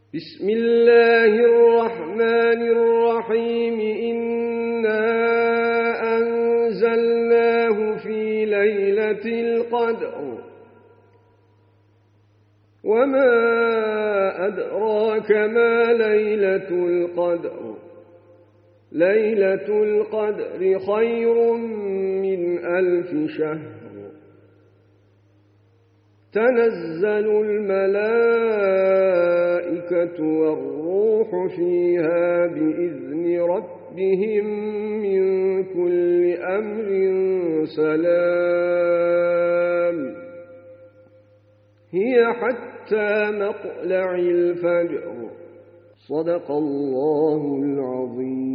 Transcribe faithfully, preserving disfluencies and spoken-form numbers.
بسم الله الرحمن الرحيم إنا أنزلناه في ليلة القدر وما أدراك ما ليلة القدر ليلة القدر خير من ألف شهر تنزل الملائكة والروح فيها بإذن ربهم من كل أمر سلام هي حتى مطلع الفجر صدق الله العظيم.